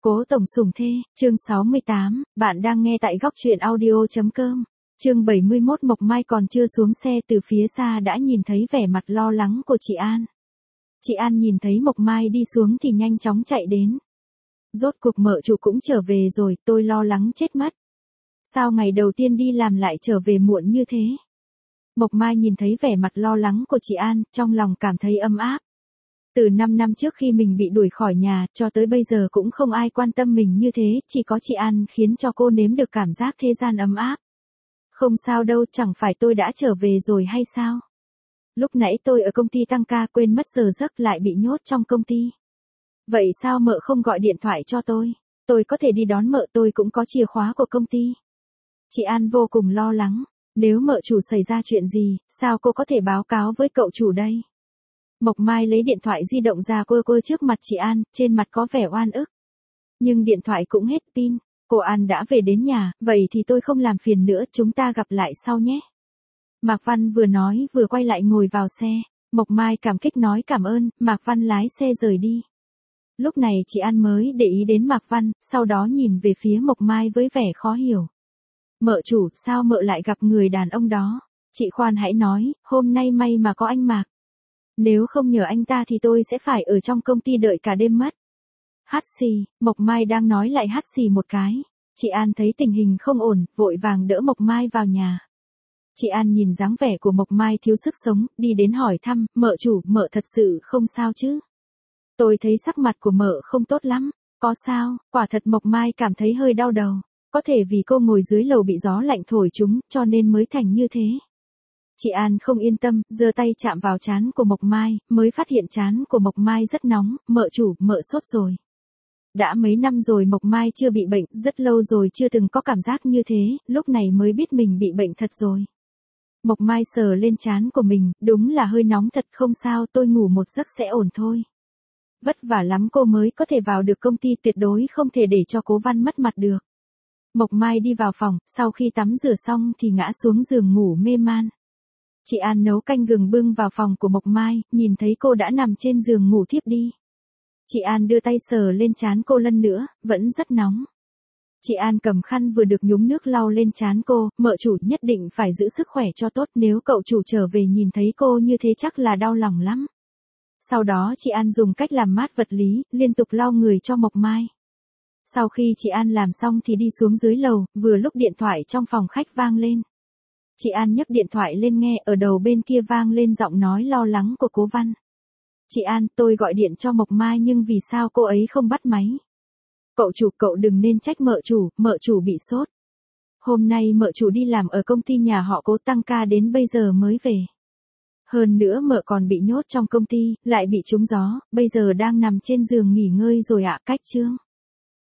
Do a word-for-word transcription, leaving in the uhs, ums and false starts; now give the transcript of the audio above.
Cố tổng sủng thê, chương sáu mươi tám, bạn đang nghe tại góc truyện audio.com. Chương bảy mươi mốt. Mộc Mai còn chưa xuống xe từ phía xa đã nhìn thấy vẻ mặt lo lắng của chị An. Chị An nhìn thấy Mộc Mai đi xuống thì nhanh chóng chạy đến. Rốt cuộc mợ chủ cũng trở về rồi, tôi lo lắng chết mất. Sao ngày đầu tiên đi làm lại trở về muộn như thế? Mộc Mai nhìn thấy vẻ mặt lo lắng của chị An, trong lòng cảm thấy ấm áp. Từ năm năm trước khi mình bị đuổi khỏi nhà, cho tới bây giờ cũng không ai quan tâm mình như thế, chỉ có chị An khiến cho cô nếm được cảm giác thế gian ấm áp. Không sao đâu, chẳng phải tôi đã trở về rồi hay sao? Lúc nãy tôi ở công ty tăng ca quên mất giờ giấc lại bị nhốt trong công ty. Vậy sao mợ không gọi điện thoại cho tôi? Tôi có thể đi đón mợ, tôi cũng có chìa khóa của công ty. Chị An vô cùng lo lắng. Nếu mợ chủ xảy ra chuyện gì, sao cô có thể báo cáo với cậu chủ đây? Mộc Mai lấy điện thoại di động ra quơ quơ trước mặt chị An, trên mặt có vẻ oan ức. Nhưng điện thoại cũng hết pin. Cô An đã về đến nhà, vậy thì tôi không làm phiền nữa, chúng ta gặp lại sau nhé. Mạc Văn vừa nói vừa quay lại ngồi vào xe. Mộc Mai cảm kích nói cảm ơn, Mạc Văn lái xe rời đi. Lúc này chị An mới để ý đến Mạc Văn, sau đó nhìn về phía Mộc Mai với vẻ khó hiểu. Mợ chủ, sao mợ lại gặp người đàn ông đó? Chị khoan hãy nói, hôm nay may mà có anh Mạc. Nếu không nhờ anh ta thì tôi sẽ phải ở trong công ty đợi cả đêm mất. Hắt xì, Mộc Mai đang nói lại hắt xì một cái. Chị An thấy tình hình không ổn, vội vàng đỡ Mộc Mai vào nhà. Chị An nhìn dáng vẻ của Mộc Mai thiếu sức sống, đi đến hỏi thăm, mợ chủ, mợ thật sự không sao chứ? Tôi thấy sắc mặt của mợ không tốt lắm. Có sao? Quả thật Mộc Mai cảm thấy hơi đau đầu. Có thể vì cô ngồi dưới lầu bị gió lạnh thổi trúng, cho nên mới thành như thế. Chị An không yên tâm, giơ tay chạm vào trán của Mộc Mai, mới phát hiện trán của Mộc Mai rất nóng, mợ chủ, mợ sốt rồi. Đã mấy năm rồi Mộc Mai chưa bị bệnh, rất lâu rồi chưa từng có cảm giác như thế, lúc này mới biết mình bị bệnh thật rồi. Mộc Mai sờ lên trán của mình, đúng là hơi nóng thật, không sao, tôi ngủ một giấc sẽ ổn thôi. Vất vả lắm cô mới có thể vào được công ty, tuyệt đối không thể để cho Cố Văn mất mặt được. Mộc Mai đi vào phòng, sau khi tắm rửa xong thì ngã xuống giường ngủ mê man. Chị An nấu canh gừng bưng vào phòng của Mộc Mai, nhìn thấy cô đã nằm trên giường ngủ thiếp đi. Chị An đưa tay sờ lên trán cô lần nữa, vẫn rất nóng. Chị An cầm khăn vừa được nhúng nước lau lên trán cô, mợ chủ nhất định phải giữ sức khỏe cho tốt, nếu cậu chủ trở về nhìn thấy cô như thế chắc là đau lòng lắm. Sau đó chị An dùng cách làm mát vật lý, liên tục lau người cho Mộc Mai. Sau khi chị An làm xong thì đi xuống dưới lầu, vừa lúc điện thoại trong phòng khách vang lên. Chị An nhấc điện thoại lên nghe, ở đầu bên kia vang lên giọng nói lo lắng của Cố Văn. Chị An, tôi gọi điện cho Mộc Mai nhưng vì sao cô ấy không bắt máy? Cậu chủ, cậu đừng nên trách mợ chủ, mợ chủ bị sốt. Hôm nay mợ chủ đi làm ở công ty nhà họ Cố tăng ca đến bây giờ mới về. Hơn nữa mợ còn bị nhốt trong công ty, lại bị trúng gió, bây giờ đang nằm trên giường nghỉ ngơi rồi ạ, cách chương.